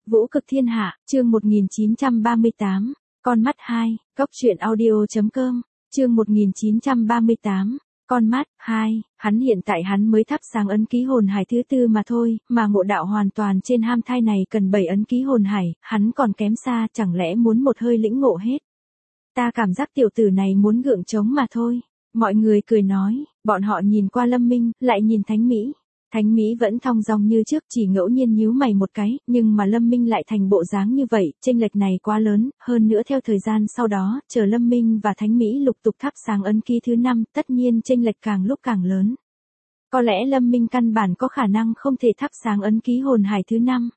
Vũ cực thiên hạ, chương 1938, con mắt 2, Cốc truyện audio.com, chương 1938, con mắt 2, hắn mới thắp sáng ấn ký hồn hải thứ tư mà thôi, mà ngộ đạo hoàn toàn trên ham thai này cần 7 ấn ký hồn hải, hắn còn kém xa, chẳng lẽ muốn một hơi lĩnh ngộ hết. Ta cảm giác tiểu tử này muốn gượng trống mà thôi. Mọi người cười nói, bọn họ nhìn qua Lâm Minh, lại nhìn Thánh Mỹ. Thánh Mỹ vẫn thong dong như trước, chỉ ngẫu nhiên nhíu mày một cái, nhưng mà Lâm Minh lại thành bộ dáng như vậy, chênh lệch này quá lớn, hơn nữa theo thời gian sau đó, chờ Lâm Minh và Thánh Mỹ lục tục thắp sáng ấn ký thứ 5, tất nhiên chênh lệch càng lúc càng lớn. Có lẽ Lâm Minh căn bản có khả năng không thể thắp sáng ấn ký hồn hải thứ 5.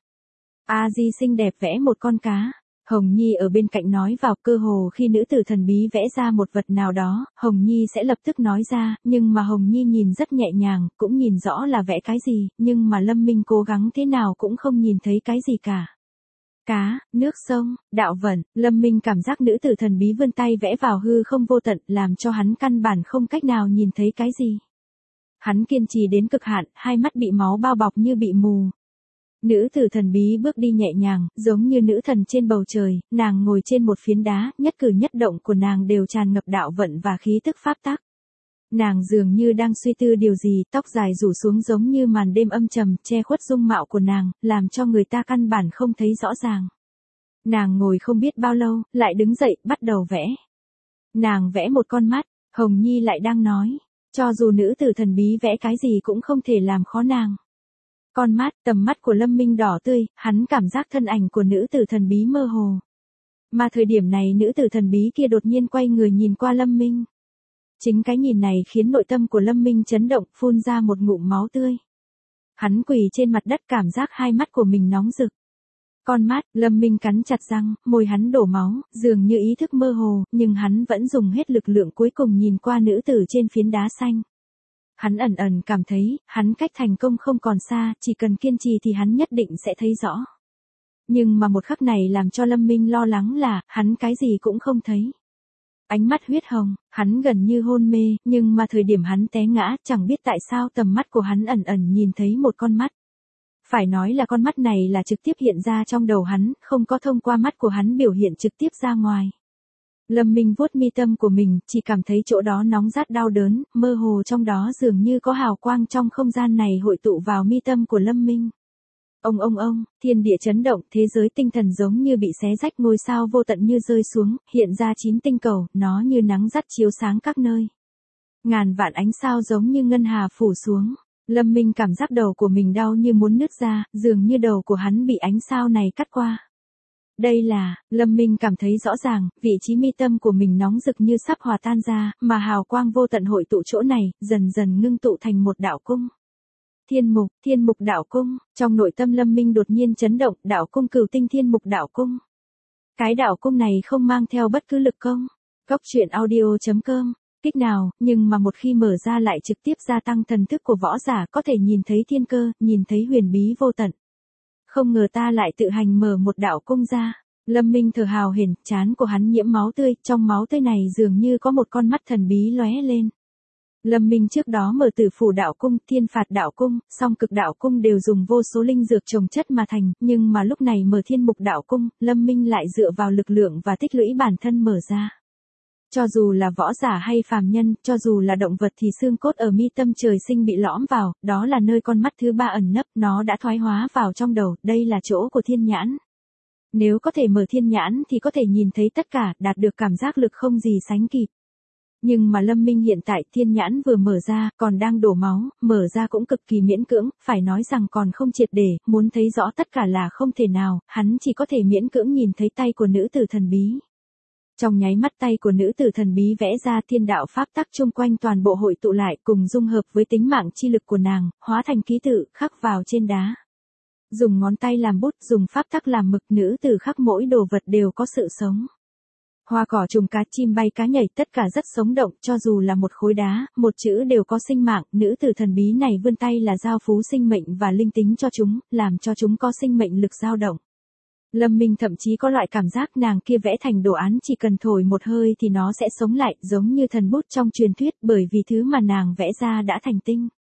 A Di xinh đẹp vẽ một con cá. Hồng Nhi ở bên cạnh nói vào, cơ hồ khi nữ tử thần bí vẽ ra một vật nào đó, Hồng Nhi sẽ lập tức nói ra, nhưng mà Hồng Nhi nhìn rất nhẹ nhàng, cũng nhìn rõ là vẽ cái gì, nhưng mà Lâm Minh cố gắng thế nào cũng không nhìn thấy cái gì cả. Cá, nước sông, đạo vận, Lâm Minh cảm giác nữ tử thần bí vươn tay vẽ vào hư không vô tận, làm cho hắn căn bản không cách nào nhìn thấy cái gì. Hắn kiên trì đến cực hạn, hai mắt bị máu bao bọc như bị mù. Nữ tử thần bí bước đi nhẹ nhàng, giống như nữ thần trên bầu trời, nàng ngồi trên một phiến đá, nhất cử nhất động của nàng đều tràn ngập đạo vận và khí tức pháp tắc. Nàng dường như đang suy tư điều gì, tóc dài rủ xuống giống như màn đêm âm trầm, che khuất dung mạo của nàng, làm cho người ta căn bản không thấy rõ ràng. Nàng ngồi không biết bao lâu, lại đứng dậy, bắt đầu vẽ. Nàng vẽ một con mắt, Hồng Nhi lại đang nói, cho dù nữ tử thần bí vẽ cái gì cũng không thể làm khó nàng. Con mắt, tầm mắt của Lâm Minh đỏ tươi, hắn cảm giác thân ảnh của nữ tử thần bí mơ hồ. Mà thời điểm này nữ tử thần bí kia đột nhiên quay người nhìn qua Lâm Minh. Chính cái nhìn này khiến nội tâm của Lâm Minh chấn động, phun ra một ngụm máu tươi. Hắn quỳ trên mặt đất cảm giác hai mắt của mình nóng rực. Con mắt, Lâm Minh cắn chặt răng, môi hắn đổ máu, dường như ý thức mơ hồ, nhưng hắn vẫn dùng hết lực lượng cuối cùng nhìn qua nữ tử trên phiến đá xanh. Hắn ẩn ẩn cảm thấy, hắn cách thành công không còn xa, chỉ cần kiên trì thì hắn nhất định sẽ thấy rõ. Nhưng mà một khắc này làm cho Lâm Minh lo lắng là, hắn cái gì cũng không thấy. Ánh mắt huyết hồng, hắn gần như hôn mê, nhưng mà thời điểm hắn té ngã, chẳng biết tại sao tầm mắt của hắn ẩn ẩn nhìn thấy một con mắt. Phải nói là con mắt này là trực tiếp hiện ra trong đầu hắn, không có thông qua mắt của hắn biểu hiện trực tiếp ra ngoài. Lâm Minh vuốt mi tâm của mình, chỉ cảm thấy chỗ đó nóng rát đau đớn, mơ hồ trong đó dường như có hào quang trong không gian này hội tụ vào mi tâm của Lâm Minh. Ông, thiên địa chấn động, thế giới tinh thần giống như bị xé rách, ngôi sao vô tận như rơi xuống, hiện ra 9 tinh cầu, nó như nắng rát chiếu sáng các nơi. Ngàn vạn ánh sao giống như ngân hà phủ xuống. Lâm Minh cảm giác đầu của mình đau như muốn nứt ra, dường như đầu của hắn bị ánh sao này cắt qua. Đây là, Lâm Minh cảm thấy rõ ràng, vị trí mi tâm của mình nóng rực như sắp hòa tan ra, mà hào quang vô tận hội tụ chỗ này, dần dần ngưng tụ thành một đạo cung. Thiên mục đạo cung, trong nội tâm Lâm Minh đột nhiên chấn động, đạo cung Cửu Tinh Thiên Mục đạo cung. Cái đạo cung này không mang theo bất cứ lực công. Cốc truyện audio.com, kích nào, nhưng mà một khi mở ra lại trực tiếp gia tăng thần thức của võ giả, có thể nhìn thấy thiên cơ, nhìn thấy huyền bí vô tận. Không ngờ ta lại tự hành mở một đạo cung ra. Lâm Minh thở hào hển, trán của hắn nhiễm máu tươi, trong máu tươi này dường như có một con mắt thần bí lóe lên. Lâm Minh trước đó mở Tử Phủ đạo cung, Thiên Phạt đạo cung, Song Cực đạo cung đều dùng vô số linh dược trồng chất mà thành, nhưng mà lúc này mở Thiên Mục đạo cung, Lâm Minh lại dựa vào lực lượng và tích lũy bản thân mở ra. Cho dù là võ giả hay phàm nhân, cho dù là động vật thì xương cốt ở mi tâm trời sinh bị lõm vào, đó là nơi con mắt thứ 3 ẩn nấp, nó đã thoái hóa vào trong đầu, đây là chỗ của thiên nhãn. Nếu có thể mở thiên nhãn thì có thể nhìn thấy tất cả, đạt được cảm giác lực không gì sánh kịp. Nhưng mà Lâm Minh hiện tại thiên nhãn vừa mở ra, còn đang đổ máu, mở ra cũng cực kỳ miễn cưỡng, phải nói rằng còn không triệt để, muốn thấy rõ tất cả là không thể nào, hắn chỉ có thể miễn cưỡng nhìn thấy tay của nữ tử thần bí. Trong nháy mắt tay của nữ tử thần bí vẽ ra thiên đạo pháp tắc chung quanh toàn bộ hội tụ lại cùng dung hợp với tính mạng chi lực của nàng, hóa thành ký tự, khắc vào trên đá. Dùng ngón tay làm bút, dùng pháp tắc làm mực, nữ tử khắc mỗi đồ vật đều có sự sống. Hoa cỏ trùng cá chim bay cá nhảy tất cả rất sống động, cho dù là một khối đá, một chữ đều có sinh mạng, nữ tử thần bí này vươn tay là giao phú sinh mệnh và linh tính cho chúng, làm cho chúng có sinh mệnh lực dao động. Lâm Minh thậm chí có loại cảm giác nàng kia vẽ thành đồ án chỉ cần thổi một hơi thì nó sẽ sống lại, giống như thần bút trong truyền thuyết, bởi vì thứ mà nàng vẽ ra đã thành tinh.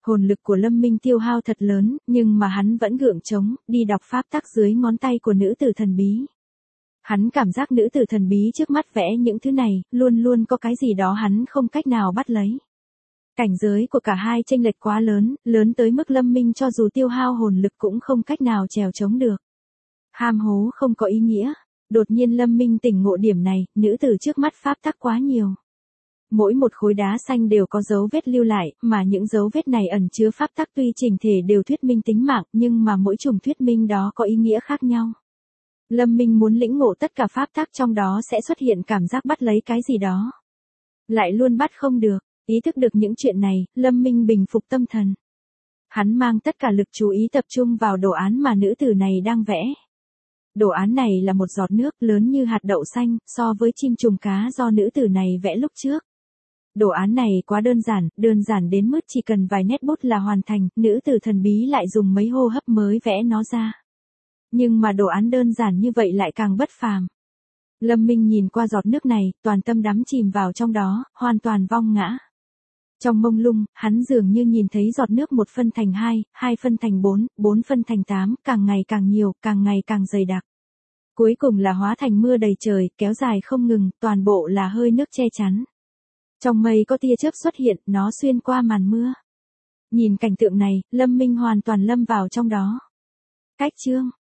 Hồn lực của Lâm Minh tiêu hao thật lớn, nhưng mà hắn vẫn gượng chống, đi đọc pháp tắc dưới ngón tay của nữ tử thần bí. Hắn cảm giác nữ tử thần bí trước mắt vẽ những thứ này, luôn luôn có cái gì đó hắn không cách nào bắt lấy. Cảnh giới của cả hai chênh lệch quá lớn, lớn tới mức Lâm Minh cho dù tiêu hao hồn lực cũng không cách nào trèo chống được. Ham hố không có ý nghĩa. Đột nhiên Lâm Minh tỉnh ngộ điểm này, nữ tử trước mắt pháp tắc quá nhiều. Mỗi một khối đá xanh đều có dấu vết lưu lại, mà những dấu vết này ẩn chứa pháp tắc tuy chỉnh thể đều thuyết minh tính mạng, nhưng mà mỗi chủng thuyết minh đó có ý nghĩa khác nhau. Lâm Minh muốn lĩnh ngộ tất cả pháp tắc trong đó sẽ xuất hiện cảm giác bắt lấy cái gì đó. Lại luôn bắt không được, ý thức được những chuyện này, Lâm Minh bình phục tâm thần. Hắn mang tất cả lực chú ý tập trung vào đồ án mà nữ tử này đang vẽ. Đồ án này là một giọt nước lớn như hạt đậu xanh, so với chim trùng cá do nữ tử này vẽ lúc trước. Đồ án này quá đơn giản đến mức chỉ cần vài nét bút là hoàn thành, nữ tử thần bí lại dùng mấy hô hấp mới vẽ nó ra. Nhưng mà đồ án đơn giản như vậy lại càng bất phàm. Lâm Minh nhìn qua giọt nước này, toàn tâm đắm chìm vào trong đó, hoàn toàn vong ngã. Trong mông lung, hắn dường như nhìn thấy giọt nước 1 phân thành 2, 2 phân thành 4, 4 phân thành 8, càng ngày càng nhiều, càng ngày càng dày đặc. Cuối cùng là hóa thành mưa đầy trời, kéo dài không ngừng, toàn bộ là hơi nước che chắn. Trong mây có tia chớp xuất hiện, nó xuyên qua màn mưa. Nhìn cảnh tượng này, Lâm Minh hoàn toàn lâm vào trong đó. Cách chương